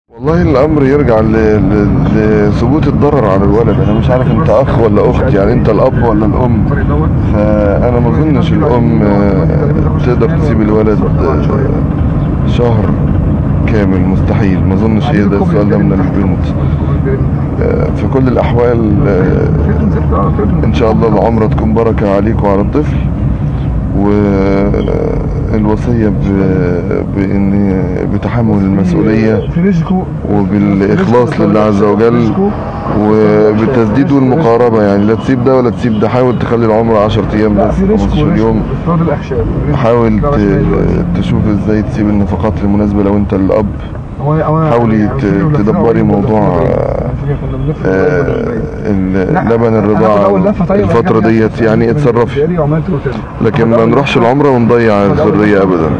والله الامر يرجع لثبوت الضرر على الولد. انا مش عارف انت اخ ولا اخت، يعني انت الاب ولا الام. فانا ما اظنش الام تقدر تسيب الولد شهر كامل، مستحيل. ما اظنش هي ده السؤال ده من البنت. في كل الاحوال ان شاء الله العمره تكون بركه عليك وعلى الطفل، والوصية بإن بتحمل المسؤولية وبالإخلاص لله عز وجل وبالتسديد والمقاربة. يعني لا تسيب ده ولا تسيب ده، حاول تخلي العمر 10 أيام بس، 15 يوم. حاول تشوف ازاي تسيب النفقات المناسبة. لو انت الأب حاولي تدبري موضوع لبن الرضاعة الفترة ديت، يعني اتصرفي، لكن ما نروحش العمرة ونضيع الذرية أبدا.